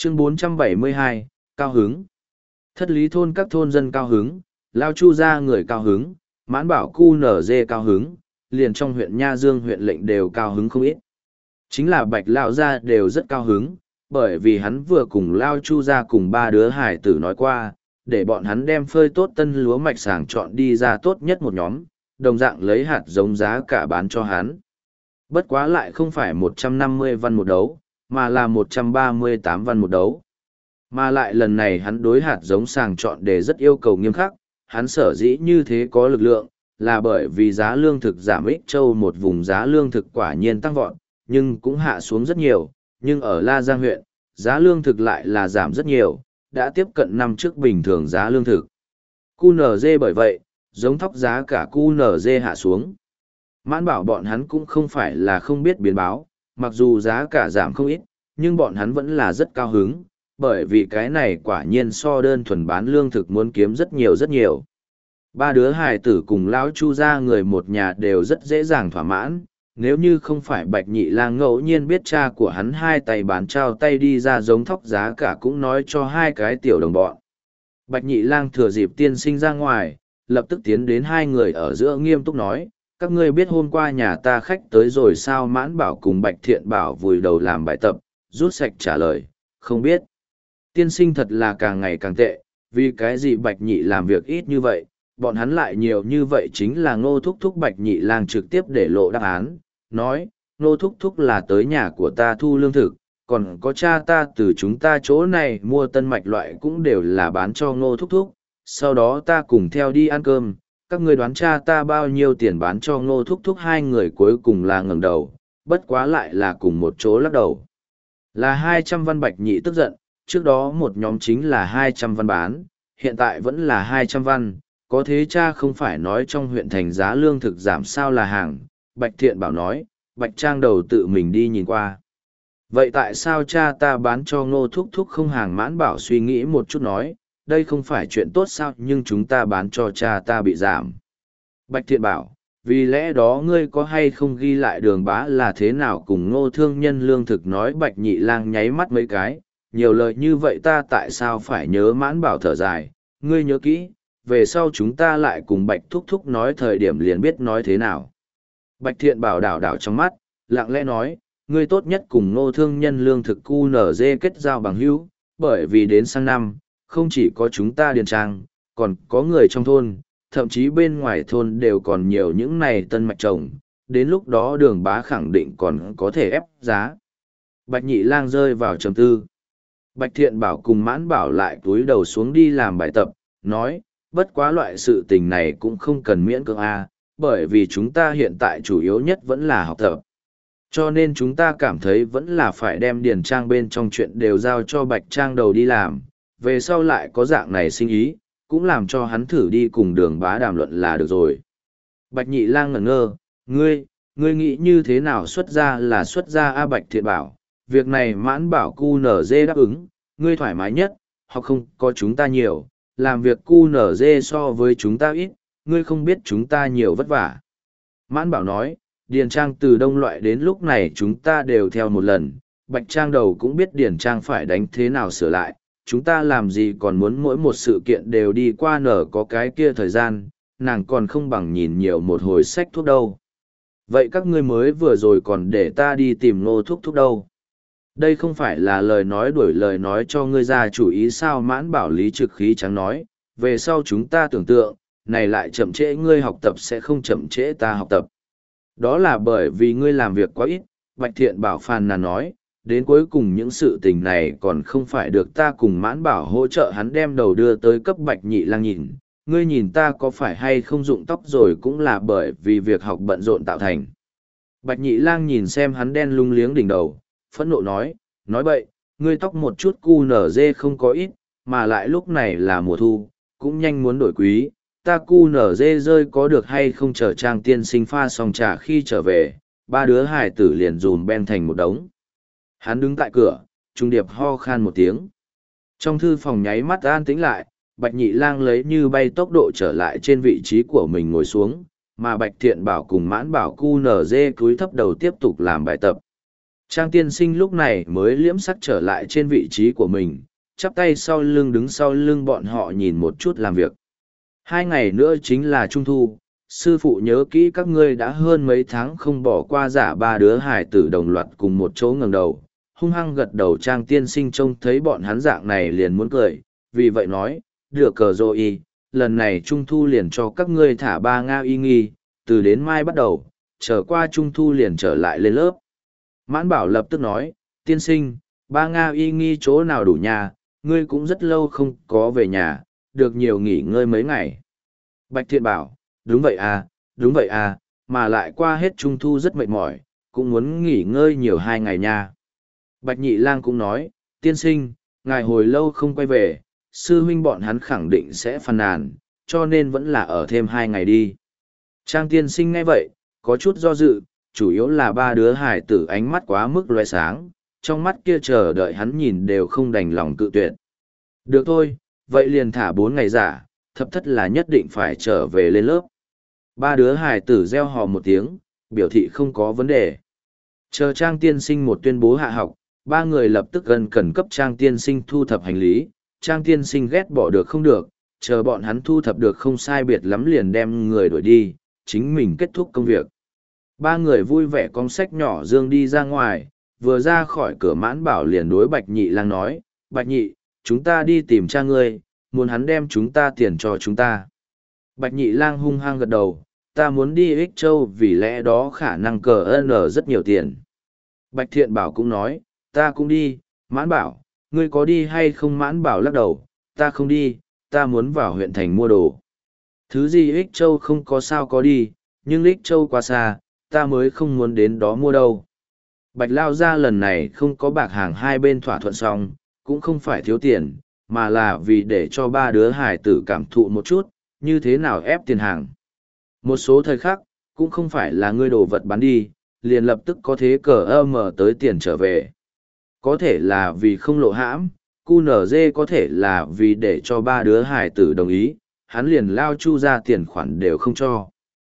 Chương 472, cao hứng. Thất lý thôn các thôn dân cao hứng, Lao Chu gia người cao hứng, Mãn Bảo cu nở dê cao hứng, liền trong huyện Nha Dương huyện lệnh đều cao hứng không ít. Chính là Bạch Lão gia đều rất cao hứng, bởi vì hắn vừa cùng Lao Chu gia cùng ba đứa hải tử nói qua, để bọn hắn đem phơi tốt tân lúa mạch sàng chọn đi ra tốt nhất một nhóm, đồng dạng lấy hạt giống giá cả bán cho hắn. Bất quá lại không phải 150 văn một đấu, mà là 138 văn một đấu. Mà lại lần này hắn đối hạt giống sàng chọn để rất yêu cầu nghiêm khắc, hắn sở dĩ như thế có lực lượng, là bởi vì giá lương thực giảm ích châu một vùng giá lương thực quả nhiên tăng vọt, nhưng cũng hạ xuống rất nhiều, nhưng ở La Giang huyện, giá lương thực lại là giảm rất nhiều, đã tiếp cận năm trước bình thường giá lương thực. QNZ bởi vậy, giống thóc giá cả QNZ hạ xuống. Mãn Bảo bọn hắn cũng không phải là không biết biến báo, mặc dù giá cả giảm không ít, nhưng bọn hắn vẫn là rất cao hứng, bởi vì cái này quả nhiên so đơn thuần bán lương thực muốn kiếm rất nhiều rất nhiều. Ba đứa hài tử cùng lão Chu gia người một nhà đều rất dễ dàng thỏa mãn, nếu như không phải Bạch Nhị Lang ngẫu nhiên biết cha của hắn hai tay bán trao tay đi ra giống thóc giá cả cũng nói cho hai cái tiểu đồng bọn. Bạch Nhị Lang thừa dịp tiên sinh ra ngoài, lập tức tiến đến hai người ở giữa nghiêm túc nói, các ngươi biết hôm qua nhà ta khách tới rồi sao? Mãn Bảo cùng Bạch Thiện Bảo vùi đầu làm bài tập, rút sạch trả lời, không biết. Tiên sinh thật là càng ngày càng tệ, vì cái gì Bạch Nhị làm việc ít như vậy, bọn hắn lại nhiều như vậy chính là Ngô Thúc Thúc. Bạch Nhị Lang trực tiếp để lộ đáp án, nói, Ngô Thúc Thúc là tới nhà của ta thu lương thực, còn có cha ta từ chúng ta chỗ này mua tân mạch loại cũng đều là bán cho Ngô Thúc Thúc, sau đó ta cùng theo đi ăn cơm, các ngươi đoán cha ta bao nhiêu tiền bán cho Ngô Thúc Thúc? Hai người cuối cùng là ngẩng đầu, bất quá lại là cùng một chỗ lắc đầu. Là 200 văn. Bạch Nhị tức giận, trước đó một nhóm chính là 200 văn bán, hiện tại vẫn là 200 văn, có thế cha không phải nói trong huyện thành giá lương thực giảm sao là hàng? Bạch Thiện Bảo nói, Bạch Trang đầu tự mình đi nhìn qua. Vậy tại sao cha ta bán cho Ngô Thúc Thúc không hàng? Mãn Bảo suy nghĩ một chút nói, đây không phải chuyện tốt sao, nhưng chúng ta bán cho cha ta bị giảm. Bạch Thiện Bảo, vì lẽ đó ngươi có hay không ghi lại Đường Bá là thế nào cùng Ngô thương nhân lương thực nói? Bạch Nhị Lang nháy mắt mấy cái, nhiều lời như vậy ta tại sao phải nhớ? Mãn Bảo thở dài, ngươi nhớ kỹ, về sau chúng ta lại cùng Bạch Thúc Thúc nói thời điểm liền biết nói thế nào. Bạch Thiện Bảo đảo đảo trong mắt, lặng lẽ nói, ngươi tốt nhất cùng Ngô thương nhân lương thực QNZ kết giao bằng hữu, bởi vì đến sang năm, không chỉ có chúng ta điền trang, còn có người trong thôn, thậm chí bên ngoài thôn đều còn nhiều những này tân mạch trồng, đến lúc đó Đường Bá khẳng định còn có thể ép giá. Bạch Nhị Lang rơi vào trầm tư. Bạch Thiện Bảo cùng Mãn Bảo lại cúi đầu xuống đi làm bài tập, nói, bất quá loại sự tình này cũng không cần miễn cưỡng a, bởi vì chúng ta hiện tại chủ yếu nhất vẫn là học tập. Cho nên chúng ta cảm thấy vẫn là phải đem điền trang bên trong chuyện đều giao cho Bạch Trang đầu đi làm, về sau lại có dạng này sinh ý, cũng làm cho hắn thử đi cùng Đường Bá đàm luận là được rồi. Bạch Nhị Lang ngẩn ngơ, ngươi nghĩ như thế nào? Xuất ra là xuất ra a. Bạch Thiện Bảo, việc này Mãn Bảo QNZ đáp ứng, ngươi thoải mái nhất, học không có chúng ta nhiều, làm việc QNZ so với chúng ta ít, ngươi không biết chúng ta nhiều vất vả. Mãn Bảo nói, điền trang từ đông loại đến lúc này chúng ta đều theo một lần, Bạch Trang đầu cũng biết điền trang phải đánh thế nào sửa lại, chúng ta làm gì còn muốn mỗi một sự kiện đều đi qua nở có cái kia thời gian, nàng còn không bằng nhìn nhiều một hồi sách thuốc đâu. Vậy các ngươi mới vừa rồi còn để ta đi tìm Ngô Thúc Thúc đâu? Đây không phải là lời nói đuổi lời nói cho ngươi ra chủ ý sao? Mãn Bảo lý trực khí trắng nói, về sau chúng ta tưởng tượng, này lại chậm trễ ngươi học tập sẽ không chậm trễ ta học tập. Đó là bởi vì ngươi làm việc quá ít. Bạch Thiện Bảo phàn nàn nói, đến cuối cùng những sự tình này còn không phải được ta cùng Mãn Bảo hỗ trợ hắn đem đầu đưa tới cấp Bạch Nhị Lang nhìn. Ngươi nhìn ta có phải hay không rụng tóc rồi cũng là bởi vì việc học bận rộn tạo thành. Bạch Nhị Lang nhìn xem hắn đen lung liếng đỉnh đầu, phẫn nộ nói bậy, ngươi tóc một chút QNZ không có ít, mà lại lúc này là mùa thu, cũng nhanh muốn đổi quý, ta QNZ rơi có được hay không? Chờ Trang tiên sinh pha xong trà khi trở về, ba đứa hài tử liền dùm ben thành một đống. Hắn đứng tại cửa, trung điệp ho khan một tiếng. Trong thư phòng nháy mắt an tĩnh lại, Bạch Nhị Lang lấy như bay tốc độ trở lại trên vị trí của mình ngồi xuống, mà Bạch Thiện Bảo cùng Mãn Bảo QNZ cúi thấp đầu tiếp tục làm bài tập. Trang tiên sinh lúc này mới liễm sắc trở lại trên vị trí của mình, chắp tay sau lưng đứng sau lưng bọn họ nhìn một chút làm việc. 2 ngày nữa chính là Trung Thu, sư phụ nhớ kỹ các ngươi đã hơn mấy tháng không bỏ qua giả ba đứa hải tử đồng loạt cùng một chỗ ngẩng đầu. Hung hăng gật đầu Trang tiên sinh trông thấy bọn hắn dạng này liền muốn cười, vì vậy nói, được cờ rồi lần này Trung Thu liền cho các ngươi thả 3 Nga y nghi, từ đến mai bắt đầu, trở qua Trung Thu liền trở lại lên lớp. Mãn Bảo lập tức nói, tiên sinh, 3 Nga y nghi chỗ nào đủ nhà, ngươi cũng rất lâu không có về nhà, được nhiều nghỉ ngơi mấy ngày. Bạch Thiện bảo, đúng vậy à, mà lại qua hết Trung Thu rất mệt mỏi, cũng muốn nghỉ ngơi nhiều 2 ngày nha. Bạch Nhị Lang cũng nói, tiên sinh, ngài hồi lâu không quay về, sư huynh bọn hắn khẳng định sẽ phàn nàn, cho nên vẫn là ở thêm 2 ngày đi. Trang tiên sinh nghe vậy, có chút do dự, chủ yếu là 3 đứa hải tử ánh mắt quá mức loe sáng, trong mắt kia chờ đợi hắn nhìn đều không đành lòng cự tuyệt. Được thôi, vậy liền thả 4 ngày giả, thập thất là nhất định phải trở về lên lớp. 3 đứa hải tử reo hò một tiếng, biểu thị không có vấn đề. Chờ Trang tiên sinh một tuyên bố hạ học, 3 người lập tức gần cần cấp Trang tiên sinh thu thập hành lý. Trang tiên sinh ghét bỏ được không được, chờ bọn hắn thu thập được không sai biệt lắm liền đem người đuổi đi, chính mình kết thúc công việc. 3 người vui vẻ con sách nhỏ dương đi ra ngoài, vừa ra khỏi cửa Mãn Bảo liền đối Bạch Nhị Lang nói, Bạch Nhị, chúng ta đi tìm cha ngươi, muốn hắn đem chúng ta tiền cho chúng ta. Bạch Nhị Lang hung hăng gật đầu, ta muốn đi Ích Châu vì lẽ đó khả năng cờ n rất nhiều tiền. Bạch Thiện Bảo cũng nói, ta cũng đi, Mãn Bảo, ngươi có đi hay không? Mãn Bảo lắc đầu, ta không đi, ta muốn vào huyện thành mua đồ. Thứ gì Ích Châu không có sao có đi, nhưng Ích Châu quá xa, ta mới không muốn đến đó mua đâu. Bạch Lao gia lần này không có bạc hàng hai bên thỏa thuận xong, cũng không phải thiếu tiền, mà là vì để cho 3 đứa hải tử cảm thụ một chút, như thế nào ép tiền hàng. Một số thời khắc, cũng không phải là ngươi đồ vật bán đi, liền lập tức có thế cờ mở tới tiền trở về. Có thể là vì không lộ hãm, QNZ có thể là vì để cho 3 đứa hải tử đồng ý, hắn liền Lao Chu ra tiền khoản đều không cho.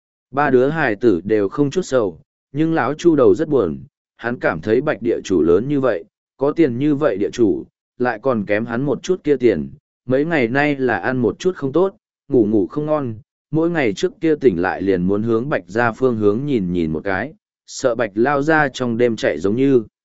3 đứa hải tử đều không chút sầu, nhưng lão Chu đầu rất buồn, hắn cảm thấy Bạch địa chủ lớn như vậy, có tiền như vậy địa chủ, lại còn kém hắn một chút kia tiền, mấy ngày nay là ăn một chút không tốt, ngủ ngủ không ngon, mỗi ngày trước kia tỉnh lại liền muốn hướng Bạch ra phương hướng nhìn nhìn một cái, sợ Bạch lao ra trong đêm chạy giống như.